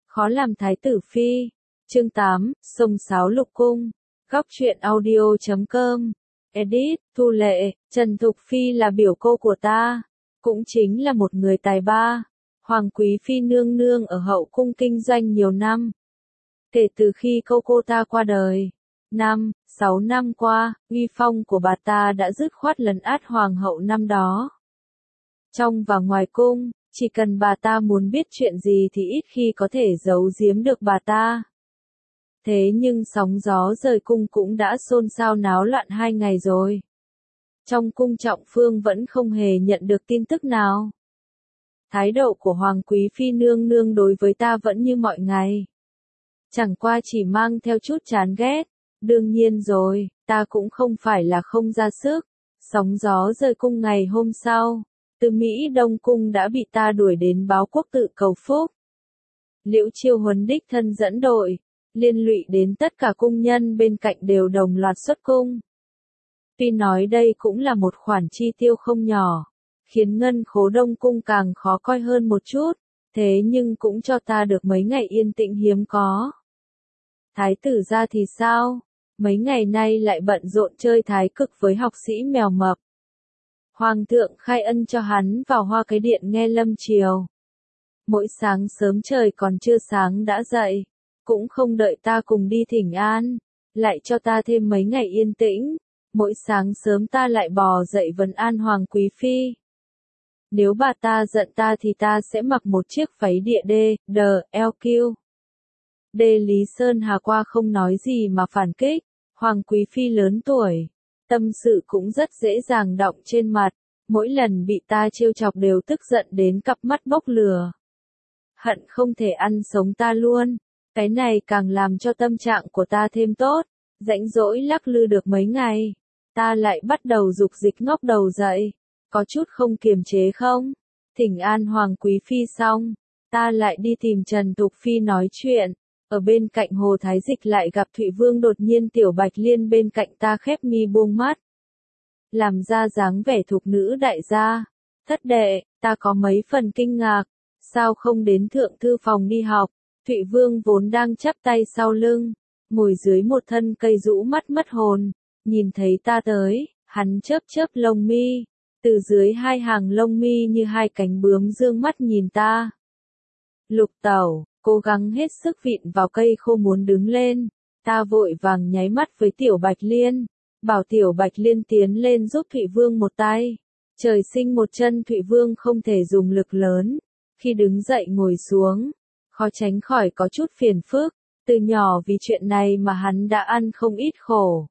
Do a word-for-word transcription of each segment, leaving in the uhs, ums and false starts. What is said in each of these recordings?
Khó làm thái tử phi. Chương tám, Sông Sáo Lục Cung. Góc truyện audio chấm com. Edit, Thu Lệ, Trần Thục Phi là biểu cô của ta. Cũng chính là một người tài ba. Hoàng quý phi nương nương ở hậu cung kinh doanh nhiều năm. Kể từ khi cô cô ta qua đời. Năm, sáu năm qua, uy phong của bà ta đã dứt khoát lấn át hoàng hậu năm đó. Trong và ngoài cung, chỉ cần bà ta muốn biết chuyện gì thì ít khi có thể giấu giếm được bà ta. Thế nhưng sóng gió rời cung cũng đã xôn xao náo loạn hai ngày rồi. Trong cung Trọng Phương vẫn không hề nhận được tin tức nào. Thái độ của Hoàng quý phi nương nương đối với ta vẫn như mọi ngày. Chẳng qua chỉ mang theo chút chán ghét. Đương nhiên rồi, ta cũng không phải là không ra sức. Sóng gió rời cung ngày hôm sau, từ Mỹ Đông Cung đã bị ta đuổi đến báo quốc tự cầu phúc. Liễu Chiêu Huấn đích thân dẫn đội, liên lụy đến tất cả cung nhân bên cạnh đều đồng loạt xuất cung. Tuy nói đây cũng là một khoản chi tiêu không nhỏ, khiến ngân khố Đông Cung càng khó coi hơn một chút, thế nhưng cũng cho ta được mấy ngày yên tĩnh hiếm có. Thái tử ra thì sao? Mấy ngày nay lại bận rộn chơi thái cực với học sĩ mèo mập. Hoàng thượng khai ân cho hắn vào Hoa Cái Điện nghe lâm triều. Mỗi sáng sớm trời còn chưa sáng đã dậy, cũng không đợi ta cùng đi thỉnh an, lại cho ta thêm mấy ngày yên tĩnh. Mỗi sáng sớm ta lại bò dậy vấn an Hoàng quý phi. Nếu bà ta giận ta thì ta sẽ mặc một chiếc váy địa đê, đờ, eo kiu. Đê Lý Sơn Hà qua không nói gì mà phản kích. Hoàng quý phi lớn tuổi, tâm sự cũng rất dễ dàng đọng trên mặt, mỗi lần bị ta trêu chọc đều tức giận đến cặp mắt bốc lửa. Hận không thể ăn sống ta luôn, cái này càng làm cho tâm trạng của ta thêm tốt, rãnh rỗi lắc lư được mấy ngày, ta lại bắt đầu dục dịch ngóc đầu dậy, có chút không kiềm chế không? Thỉnh an Hoàng quý phi xong, ta lại đi tìm Trần Thục Phi nói chuyện. Ở bên cạnh Hồ Thái Dịch lại gặp Thụy Vương, đột nhiên Tiểu Bạch Liên bên cạnh ta khép mi buông mắt. Làm ra dáng vẻ thục nữ đại gia. Thất đệ, ta có mấy phần kinh ngạc. Sao không đến thượng thư phòng đi học? Thụy Vương vốn đang chắp tay sau lưng, ngồi dưới một thân cây rũ mắt mất hồn. Nhìn thấy ta tới, hắn chớp chớp lông mi. Từ dưới hai hàng lông mi như hai cánh bướm dương mắt nhìn ta. Lục Tẩu. Cố gắng hết sức vịn vào cây khô muốn đứng lên, ta vội vàng nháy mắt với Tiểu Bạch Liên, bảo Tiểu Bạch Liên tiến lên giúp Thụy Vương một tay. Trời sinh một chân Thụy Vương không thể dùng lực lớn, khi đứng dậy ngồi xuống, khó tránh khỏi có chút phiền phức, từ nhỏ vì chuyện này mà hắn đã ăn không ít khổ.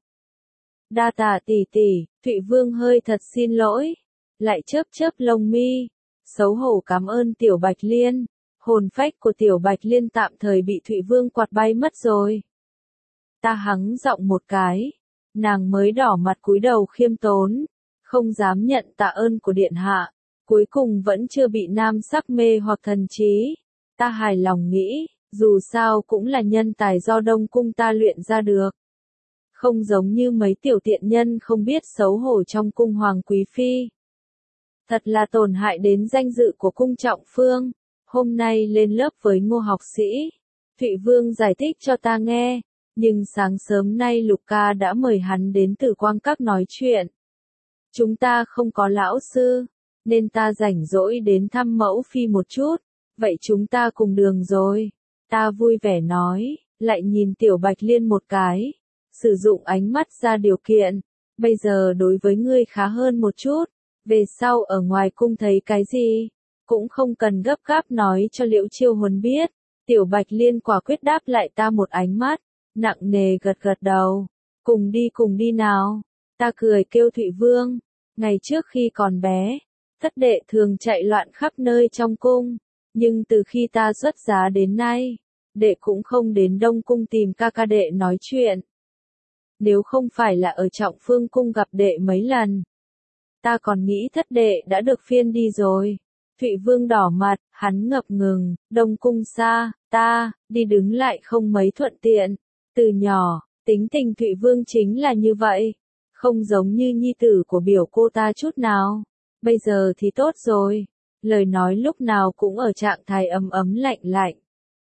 Đa tạ tỷ tỷ, Thụy Vương hơi thật xin lỗi, lại chớp chớp lông mi, xấu hổ cảm ơn Tiểu Bạch Liên. Hồn phách của Tiểu Bạch Liên tạm thời bị Thụy Vương quạt bay mất rồi. Ta hắng giọng một cái, nàng mới đỏ mặt cúi đầu khiêm tốn, không dám nhận tạ ơn của điện hạ, cuối cùng vẫn chưa bị nam sắc mê hoặc thần trí. Ta hài lòng nghĩ, dù sao cũng là nhân tài do Đông Cung ta luyện ra được. Không giống như mấy tiểu tiện nhân không biết xấu hổ trong cung Hoàng quý phi. Thật là tổn hại đến danh dự của cung Trọng Phương. Hôm nay lên lớp với Ngô học sĩ, Thụy Vương giải thích cho ta nghe, nhưng sáng sớm nay Lục ca đã mời hắn đến Tử Quang Các nói chuyện. Chúng ta không có lão sư, nên ta rảnh rỗi đến thăm mẫu phi một chút, vậy chúng ta cùng đường rồi. Ta vui vẻ nói, lại nhìn Tiểu Bạch Liên một cái, sử dụng ánh mắt ra điều kiện, bây giờ đối với ngươi khá hơn một chút, về sau ở ngoài cung thấy cái gì? Cũng không cần gấp gáp nói cho Liễu Chiêu Huấn biết. Tiểu Bạch Liên quả quyết đáp lại ta một ánh mắt, nặng nề gật gật đầu. Cùng đi cùng đi nào. Ta cười kêu Thụy Vương. Ngày trước khi còn bé, thất đệ thường chạy loạn khắp nơi trong cung. Nhưng từ khi ta xuất giá đến nay, đệ cũng không đến Đông Cung tìm ca ca đệ nói chuyện. Nếu không phải là ở Trọng Phương Cung gặp đệ mấy lần, ta còn nghĩ thất đệ đã được phiên đi rồi. Thụy Vương đỏ mặt, hắn ngập ngừng, Đông Cung xa, ta, đi đứng lại không mấy thuận tiện. Từ nhỏ, tính tình Thụy Vương chính là như vậy, không giống như nhi tử của biểu cô ta chút nào. Bây giờ thì tốt rồi, lời nói lúc nào cũng ở trạng thái ấm ấm lạnh lạnh.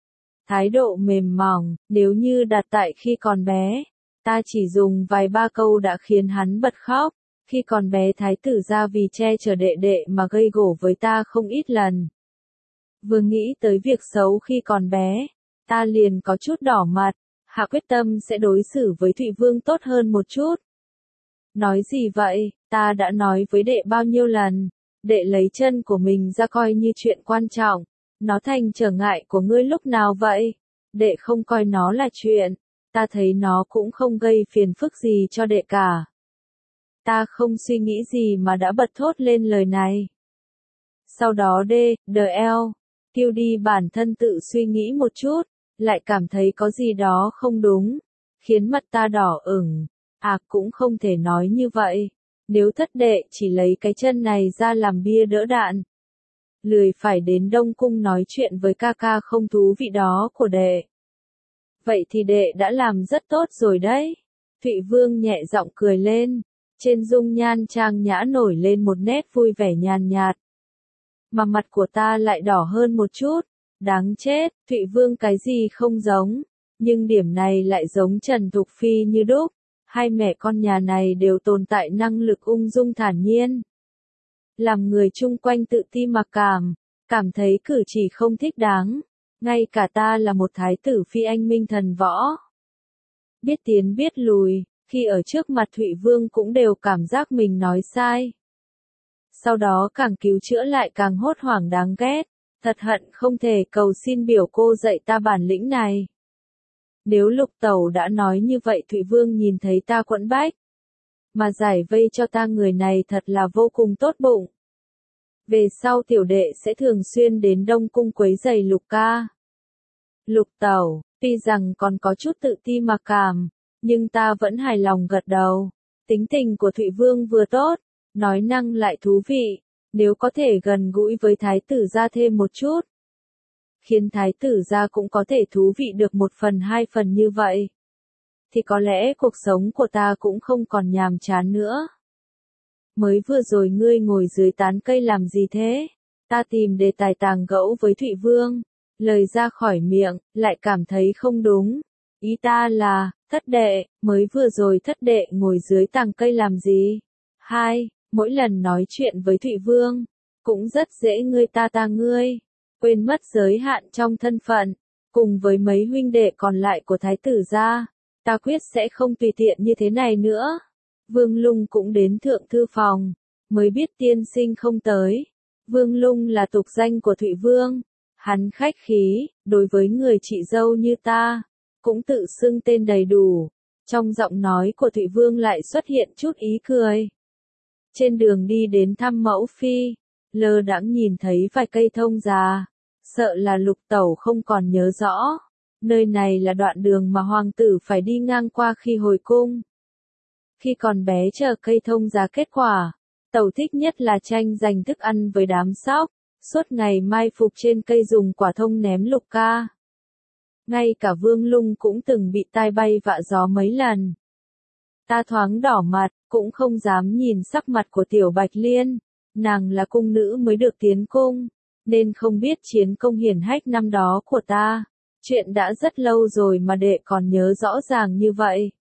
thái độ mềm mỏng, nếu như đặt tại khi còn bé, ta chỉ dùng vài ba câu đã khiến hắn bật khóc. Khi còn bé thái tử gia vì che chở đệ đệ mà gây gổ với ta không ít lần. Vừa nghĩ tới việc xấu khi còn bé, ta liền có chút đỏ mặt, hạ quyết tâm sẽ đối xử với Thụy Vương tốt hơn một chút. Nói gì vậy, ta đã nói với đệ bao nhiêu lần, đệ lấy chân của mình ra coi như chuyện quan trọng, nó thành trở ngại của ngươi lúc nào vậy? Đệ không coi nó là chuyện, ta thấy nó cũng không gây phiền phức gì cho đệ cả. Ta không suy nghĩ gì mà đã bật thốt lên lời này. Sau đó D, D L, tiêu đi bản thân tự suy nghĩ một chút, lại cảm thấy có gì đó không đúng, khiến mặt ta đỏ ửng. À cũng không thể nói như vậy, nếu thất đệ chỉ lấy cái chân này ra làm bia đỡ đạn. Lười phải đến Đông Cung nói chuyện với ca ca không thú vị đó của đệ. Vậy thì đệ đã làm rất tốt rồi đấy. Thụy Vương nhẹ giọng cười lên, trên dung nhan trang nhã nổi lên một nét vui vẻ nhàn nhạt. Mà mặt của ta lại đỏ hơn một chút, đáng chết, Thụy Vương cái gì không giống, nhưng điểm này lại giống Trần Thục Phi như đúc. Hai mẹ con nhà này đều tồn tại năng lực ung dung thản nhiên. Làm người chung quanh tự ti mặc cảm, cảm thấy cử chỉ không thích đáng. Ngay cả ta là một thái tử phi anh minh thần võ. Biết tiến biết lùi, khi ở trước mặt Thụy Vương cũng đều cảm giác mình nói sai. Sau đó càng cứu chữa lại càng hốt hoảng đáng ghét, thật hận không thể cầu xin biểu cô dạy ta bản lĩnh này. Nếu Lục Tẩu đã nói như vậy Thụy Vương nhìn thấy ta quẫn bách, mà giải vây cho ta người này thật là vô cùng tốt bụng. Về sau tiểu đệ sẽ thường xuyên đến Đông Cung quấy giày Lục ca. Lục Tẩu, tuy rằng còn có chút tự ti mặc cảm, nhưng ta vẫn hài lòng gật đầu. Tính tình của Thụy Vương vừa tốt, nói năng lại thú vị, nếu có thể gần gũi với thái tử gia thêm một chút, khiến thái tử gia cũng có thể thú vị được một phần hai phần như vậy, thì có lẽ cuộc sống của ta cũng không còn nhàm chán nữa. Mới vừa rồi ngươi ngồi dưới tán cây làm gì thế? Ta tìm đề tài tàng gẫu với Thụy Vương, lời ra khỏi miệng, lại cảm thấy không đúng. Ý ta là, thất đệ, mới vừa rồi thất đệ ngồi dưới tàng cây làm gì? Hai, mỗi lần nói chuyện với Thụy Vương, cũng rất dễ ngươi ta ta ngươi, quên mất giới hạn trong thân phận, cùng với mấy huynh đệ còn lại của thái tử gia, ta quyết sẽ không tùy tiện như thế này nữa. Vương Lung cũng đến thượng thư phòng, mới biết tiên sinh không tới. Vương Lung là tục danh của Thụy Vương, hắn khách khí, đối với người chị dâu như ta, cũng tự xưng tên đầy đủ. Trong giọng nói của Thụy Vương lại xuất hiện chút ý cười. Trên đường đi đến thăm mẫu phi, lơ đãng nhìn thấy vài cây thông già, sợ là Lục Tẩu không còn nhớ rõ. Nơi này là đoạn đường mà hoàng tử phải đi ngang qua khi hồi cung. Khi còn bé chờ cây thông già kết quả, Tẩu thích nhất là tranh giành thức ăn với đám sóc, suốt ngày mai phục trên cây dùng quả thông ném Lục ca. Ngay cả Vương Lung cũng từng bị tai bay vạ gió mấy lần. Ta thoáng đỏ mặt, cũng không dám nhìn sắc mặt của Tiểu Bạch Liên, nàng là cung nữ mới được tiến cung, nên không biết chiến công hiển hách năm đó của ta. Chuyện đã rất lâu rồi mà đệ còn nhớ rõ ràng như vậy.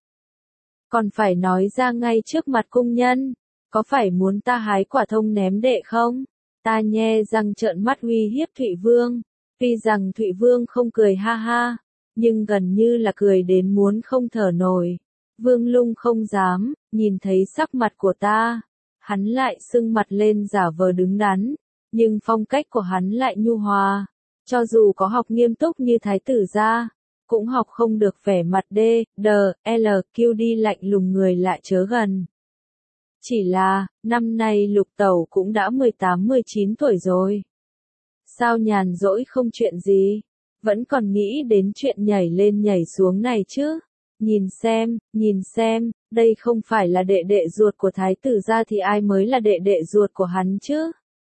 Còn phải nói ra ngay trước mặt cung nhân, có phải muốn ta hái quả thông ném đệ không? Ta nhe răng trợn mắt uy hiếp Thụy Vương, tuy rằng Thụy Vương không cười ha ha, nhưng gần như là cười đến muốn không thở nổi. Vương Lung không dám, nhìn thấy sắc mặt của ta, hắn lại sưng mặt lên giả vờ đứng đắn, nhưng phong cách của hắn lại nhu hòa, cho dù có học nghiêm túc như thái tử gia, cũng học không được vẻ mặt D, D, L, Q đi lạnh lùng người lại chớ gần. Chỉ là, năm nay Lục Tẩu cũng đã mười tám mười chín tuổi rồi. Sao nhàn rỗi không chuyện gì, vẫn còn nghĩ đến chuyện nhảy lên nhảy xuống này chứ? Nhìn xem, nhìn xem, đây không phải là đệ đệ ruột của thái tử gia thì ai mới là đệ đệ ruột của hắn chứ?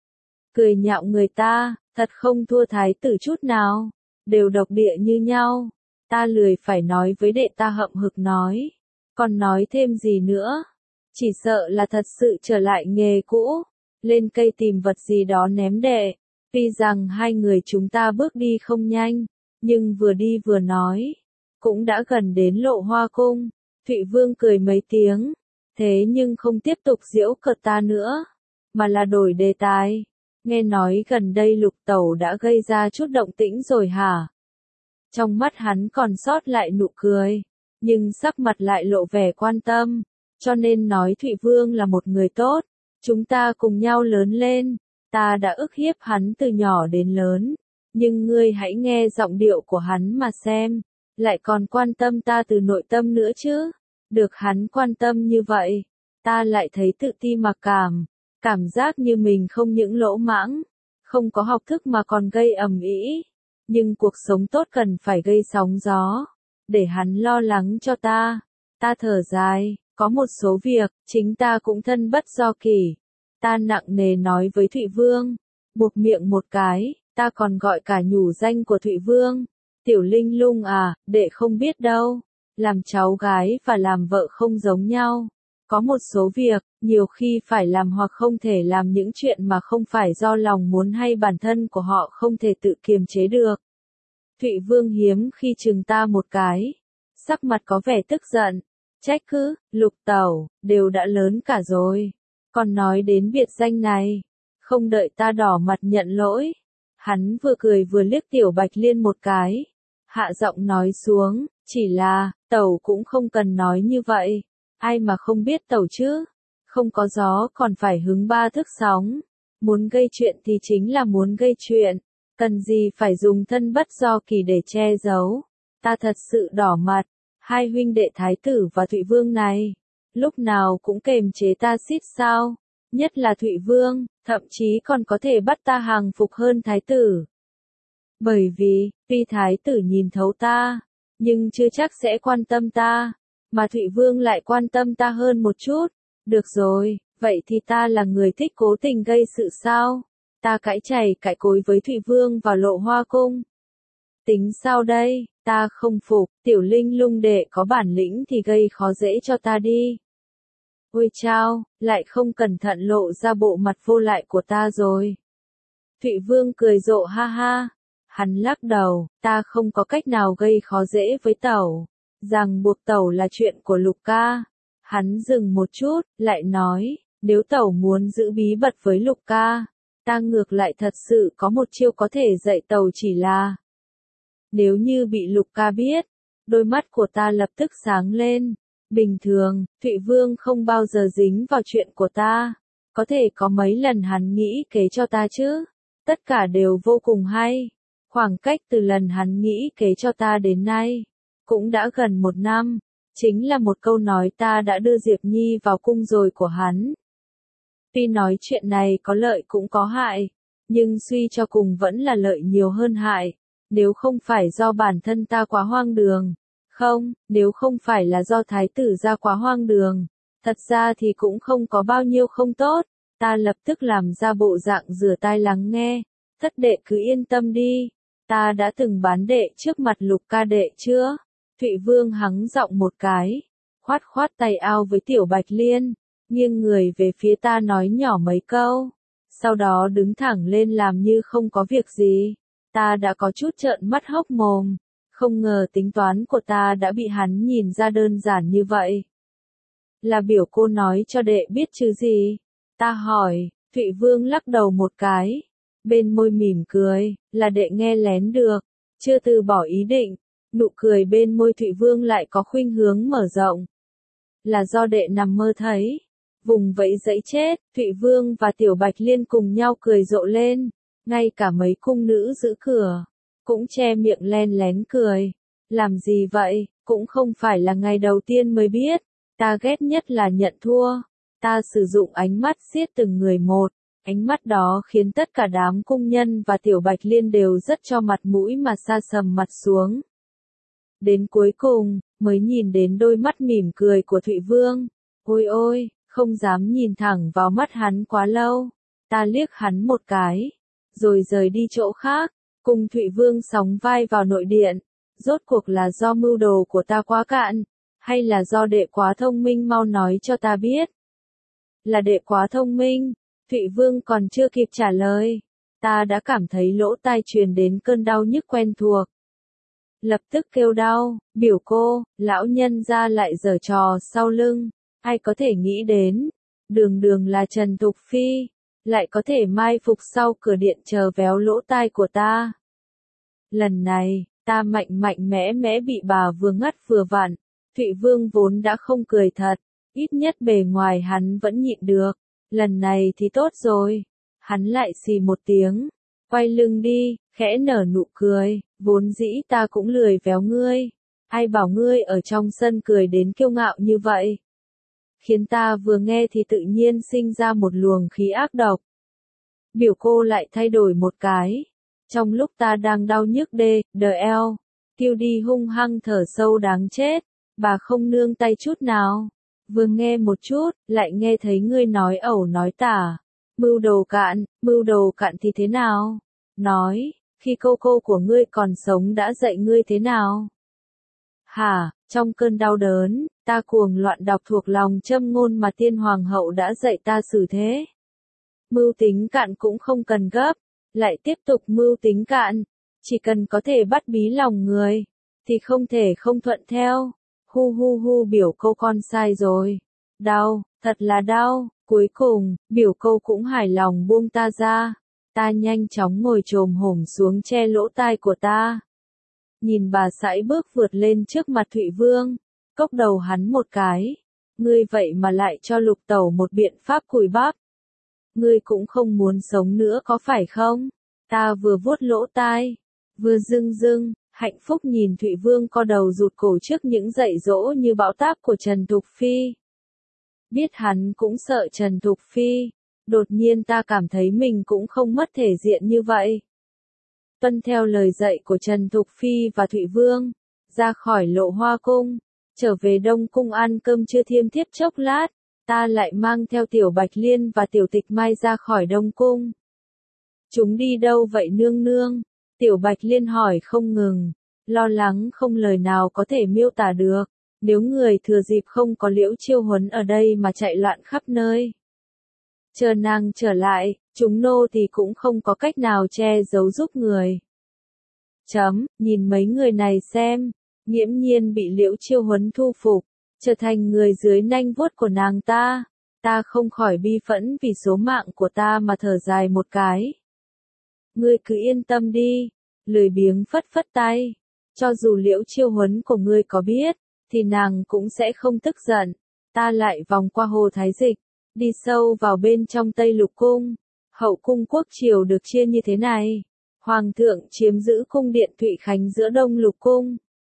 Cười nhạo người ta, thật không thua thái tử chút nào, đều độc địa như nhau. Ta lười phải nói với đệ ta hậm hực nói, còn nói thêm gì nữa? Chỉ sợ là thật sự trở lại nghề cũ, lên cây tìm vật gì đó ném đệ. Tuy rằng hai người chúng ta bước đi không nhanh, nhưng vừa đi vừa nói, cũng đã gần đến Lộ Hoa Cung. Thụy Vương cười mấy tiếng, thế nhưng không tiếp tục giễu cợt ta nữa, mà là đổi đề tài. Nghe nói gần đây Lục Tẩu đã gây ra chút động tĩnh rồi hả? Trong mắt hắn còn sót lại nụ cười, nhưng sắc mặt lại lộ vẻ quan tâm, cho nên nói Thụy Vương là một người tốt, chúng ta cùng nhau lớn lên, ta đã ức hiếp hắn từ nhỏ đến lớn, nhưng ngươi hãy nghe giọng điệu của hắn mà xem, lại còn quan tâm ta từ nội tâm nữa chứ. Được hắn quan tâm như vậy, ta lại thấy tự ti mặc cảm, cảm giác như mình không những lỗ mãng, không có học thức mà còn gây ầm ĩ. Nhưng cuộc sống tốt cần phải gây sóng gió, để hắn lo lắng cho ta. Ta thở dài, có một số việc, chính ta cũng thân bất do kỷ. Ta nặng nề nói với Thụy Vương, buộc miệng một cái, ta còn gọi cả nhủ danh của Thụy Vương. Tiểu Linh Lung à, đệ không biết đâu, làm cháu gái và làm vợ không giống nhau. Có một số việc, nhiều khi phải làm hoặc không thể làm những chuyện mà không phải do lòng muốn hay bản thân của họ không thể tự kiềm chế được. Thụy Vương hiếm khi chừng ta một cái, sắc mặt có vẻ tức giận, trách cứ, Lục Tẩu, đều đã lớn cả rồi, còn nói đến biệt danh này, không đợi ta đỏ mặt nhận lỗi. Hắn vừa cười vừa liếc Tiểu Bạch Liên một cái, hạ giọng nói xuống, chỉ là, Tẩu cũng không cần nói như vậy, ai mà không biết Tẩu chứ, không có gió còn phải hứng ba thước sóng, muốn gây chuyện thì chính là muốn gây chuyện, cần gì phải dùng thân bất do kỷ để che giấu. Ta thật sự đỏ mặt, hai huynh đệ Thái tử và Thụy Vương này, lúc nào cũng kềm chế ta xít sao, nhất là Thụy Vương, thậm chí còn có thể bắt ta hàng phục hơn Thái tử. Bởi vì, tuy Thái tử nhìn thấu ta, nhưng chưa chắc sẽ quan tâm ta, mà Thụy Vương lại quan tâm ta hơn một chút. Được rồi, vậy thì ta là người thích cố tình gây sự sao? Ta cãi chày cãi cối với Thụy Vương vào Lộ Hoa Cung. Tính sao đây, ta không phục, Tiểu Linh Lung đệ có bản lĩnh thì gây khó dễ cho ta đi. Ôi chao, lại không cẩn thận lộ ra bộ mặt vô lại của ta rồi. Thụy Vương cười rộ ha ha. Hắn lắc đầu, ta không có cách nào gây khó dễ với Tẩu. Rằng buộc Tẩu là chuyện của Lục ca. Hắn dừng một chút, lại nói, nếu Tẩu muốn giữ bí mật với Lục ca, ta ngược lại thật sự có một chiêu có thể dạy Tẩu, chỉ là nếu như bị Lục ca biết. Đôi mắt của ta lập tức sáng lên. Bình thường, Thụy Vương không bao giờ dính vào chuyện của ta. Có thể có mấy lần hắn nghĩ kế cho ta chứ. Tất cả đều vô cùng hay. Khoảng cách từ lần hắn nghĩ kế cho ta đến nay, cũng đã gần một năm. Chính là một câu nói ta đã đưa Diệp Nhi vào cung rồi của hắn. Tuy nói chuyện này có lợi cũng có hại, nhưng suy cho cùng vẫn là lợi nhiều hơn hại. Nếu không phải do bản thân ta quá hoang đường, không, nếu không phải là do Thái tử ra quá hoang đường, thật ra thì cũng không có bao nhiêu không tốt. Ta lập tức làm ra bộ dạng rửa tai lắng nghe. Thất đệ cứ yên tâm đi, ta đã từng bán đệ trước mặt Lục ca đệ chưa? Thụy Vương hắng giọng một cái, khoát khoát tay áo với Tiểu Bạch Liên, nghiêng người về phía ta nói nhỏ mấy câu, sau đó đứng thẳng lên làm như không có việc gì. Ta đã có chút trợn mắt hốc mồm, không ngờ tính toán của ta đã bị hắn nhìn ra đơn giản như vậy. Là biểu cô nói cho đệ biết chứ gì? Ta hỏi. Thụy Vương lắc đầu một cái, bên môi mỉm cười, là đệ nghe lén được, chưa từ bỏ ý định. Nụ cười bên môi Thụy Vương lại có khuynh hướng mở rộng. Là do đệ nằm mơ thấy. Vùng vẫy dẫy chết, Thụy Vương và Tiểu Bạch Liên cùng nhau cười rộ lên. Ngay cả mấy cung nữ giữ cửa, cũng che miệng len lén cười. Làm gì vậy, cũng không phải là ngày đầu tiên mới biết. Ta ghét nhất là nhận thua. Ta sử dụng ánh mắt siết từng người một. Ánh mắt đó khiến tất cả đám cung nhân và Tiểu Bạch Liên đều rất cho mặt mũi mà sa sầm mặt xuống. Đến cuối cùng, mới nhìn đến đôi mắt mỉm cười của Thụy Vương. Ôi ôi, không dám nhìn thẳng vào mắt hắn quá lâu. Ta liếc hắn một cái, rồi rời đi chỗ khác, cùng Thụy Vương sóng vai vào nội điện. Rốt cuộc là do mưu đồ của ta quá cạn, hay là do đệ quá thông minh, mau nói cho ta biết. Là đệ quá thông minh. Thụy Vương còn chưa kịp trả lời, ta đã cảm thấy lỗ tai truyền đến cơn đau nhức quen thuộc. lập tức kêu đau, biểu cô, lão nhân ra lại giở trò sau lưng, ai có thể nghĩ đến, đường đường là Trần Thục Phi, lại có thể mai phục sau cửa điện chờ véo lỗ tai của ta. Lần này, ta mạnh mạnh mẽ mẽ bị bà vừa ngắt vừa vặn, Thụy Vương vốn đã không cười thật, ít nhất bề ngoài hắn vẫn nhịn được, lần này thì tốt rồi, hắn lại xì một tiếng, quay lưng đi, khẽ nở nụ cười, vốn dĩ ta cũng lười véo ngươi, ai bảo ngươi ở trong sân cười đến kiêu ngạo như vậy. Khiến ta vừa nghe thì tự nhiên sinh ra một luồng khí ác độc. Biểu cô lại thay đổi một cái. Trong lúc ta đang đau nhức đê, đờ eo, Kiêu đi hung hăng thở sâu đáng chết, bà không nương tay chút nào. Vừa nghe một chút, lại nghe thấy ngươi nói ẩu nói tả. Mưu đồ cạn, mưu đồ cạn thì thế nào? Nói, khi cô cô của ngươi còn sống đã dạy ngươi thế nào? Hả, trong cơn đau đớn, ta cuồng loạn đọc thuộc lòng châm ngôn mà tiên hoàng hậu đã dạy ta xử thế. Mưu tính cạn cũng không cần gấp, lại tiếp tục mưu tính cạn, chỉ cần có thể bắt bí lòng người, thì không thể không thuận theo. Hu hu hu biểu cô con sai rồi. Đau, thật là đau, cuối cùng, biểu cô cũng hài lòng buông ta ra. Ta nhanh chóng ngồi chồm hổm xuống che lỗ tai của ta. Nhìn bà sải bước vượt lên trước mặt Thụy Vương, cốc đầu hắn một cái. Ngươi vậy mà lại cho Lục Tẩu một biện pháp cùi bắp. Ngươi cũng không muốn sống nữa có phải không? Ta vừa vuốt lỗ tai, vừa dưng dưng, hạnh phúc nhìn Thụy Vương co đầu rụt cổ trước những dạy dỗ như bão táp của Trần Thục Phi. Biết hắn cũng sợ Trần Thục Phi, đột nhiên ta cảm thấy mình cũng không mất thể diện như vậy. Tuân theo lời dạy của Trần Thục Phi và Thụy Vương, ra khỏi Lộ Hoa Cung, trở về Đông Cung ăn cơm trưa thiêm thiếp chốc lát, ta lại mang theo Tiểu Bạch Liên và Tiểu Tịch Mai ra khỏi Đông Cung. Chúng đi đâu vậy nương nương? Tiểu Bạch Liên hỏi không ngừng, lo lắng không lời nào có thể miêu tả được, nếu người thừa dịp không có Liễu Chiêu Huấn ở đây mà chạy loạn khắp nơi. Chờ nàng trở lại, chúng nô thì cũng không có cách nào che giấu giúp người. Chấm, nhìn mấy người này xem, nghiễm nhiên bị Liễu Chiêu Huấn thu phục, trở thành người dưới nanh vuốt của nàng ta. Ta không khỏi bi phẫn vì số mạng của ta mà thở dài một cái. Ngươi cứ yên tâm đi, lười biếng phất phất tay. Cho dù Liễu Chiêu Huấn của ngươi có biết, thì nàng cũng sẽ không tức giận. Ta lại vòng qua Hồ Thái Dịch, đi sâu vào bên trong Tây Lục Cung. Hậu cung quốc triều được chia như thế này. Hoàng thượng chiếm giữ cung điện Thụy Khánh giữa Đông Lục Cung.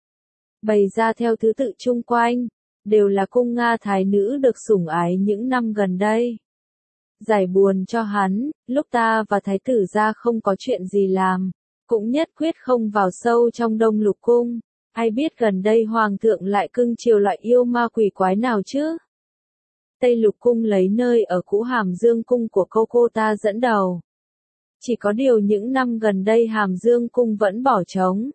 Bày ra theo thứ tự chung quanh, đều là cung Nga thái nữ được sủng ái những năm gần đây. Giải buồn cho hắn, lúc ta và thái tử gia không có chuyện gì làm, cũng nhất quyết không vào sâu trong Đông Lục Cung. Ai biết gần đây hoàng thượng lại cưng chiều loại yêu ma quỷ quái nào chứ? Tây Lục Cung lấy nơi ở cũ Hàm Dương Cung của cô cô ta dẫn đầu. Chỉ có điều những năm gần đây Hàm Dương Cung vẫn bỏ trống.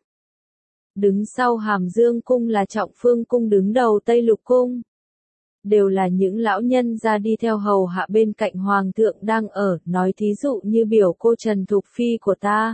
Đứng sau Hàm Dương Cung là Trọng Phương Cung đứng đầu Tây Lục Cung. Đều là những lão nhân ra đi theo hầu hạ bên cạnh hoàng thượng đang ở, nói thí dụ như biểu cô Trần Thục Phi của ta.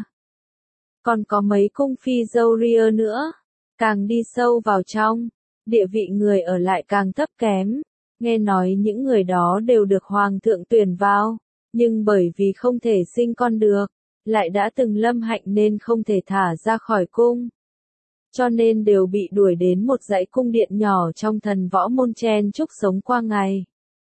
Còn có mấy cung phi dâu ria nữa. Càng đi sâu vào trong, địa vị người ở lại càng thấp kém. Nghe nói những người đó đều được hoàng thượng tuyển vào, nhưng bởi vì không thể sinh con được, lại đã từng lâm hạnh nên không thể thả ra khỏi cung. Cho nên đều bị đuổi đến một dãy cung điện nhỏ trong thần võ môn chen chúc sống qua ngày.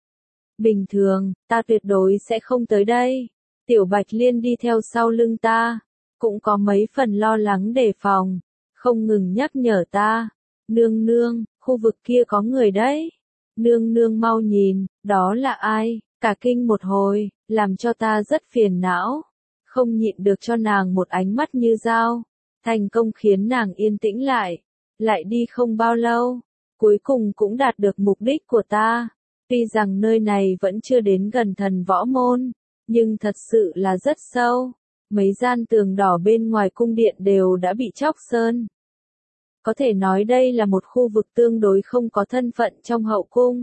Bình thường, ta tuyệt đối sẽ không tới đây. Tiểu Bạch Liên đi theo sau lưng ta, cũng có mấy phần lo lắng đề phòng, không ngừng nhắc nhở ta. Nương nương, khu vực kia có người đấy. Nương nương mau nhìn, đó là ai? Cả kinh một hồi, làm cho ta rất phiền não. Không nhịn được cho nàng một ánh mắt như dao. Thành công khiến nàng yên tĩnh lại. Lại đi không bao lâu, cuối cùng cũng đạt được mục đích của ta. Tuy rằng nơi này vẫn chưa đến gần thần võ môn, nhưng thật sự là rất sâu. Mấy gian tường đỏ bên ngoài cung điện đều đã bị chóc sơn. Có thể nói đây là một khu vực tương đối không có thân phận trong hậu cung.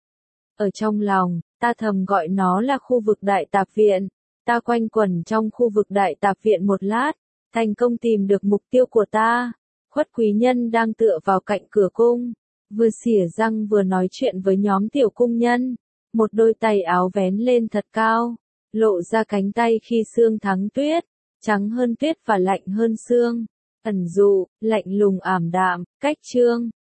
Ở trong lòng, ta thầm gọi nó là khu vực đại tạp viện. Ta quanh quẩn trong khu vực đại tạp viện một lát, thành công tìm được mục tiêu của ta. Khuất Quý Nhân đang tựa vào cạnh cửa cung, vừa xỉa răng vừa nói chuyện với nhóm tiểu cung nhân. Một đôi tay áo vén lên thật cao, lộ ra cánh tay khi sương thắng tuyết, trắng hơn tuyết và lạnh hơn sương. Ẩn dụ, lạnh lùng ảm đạm, cách trương.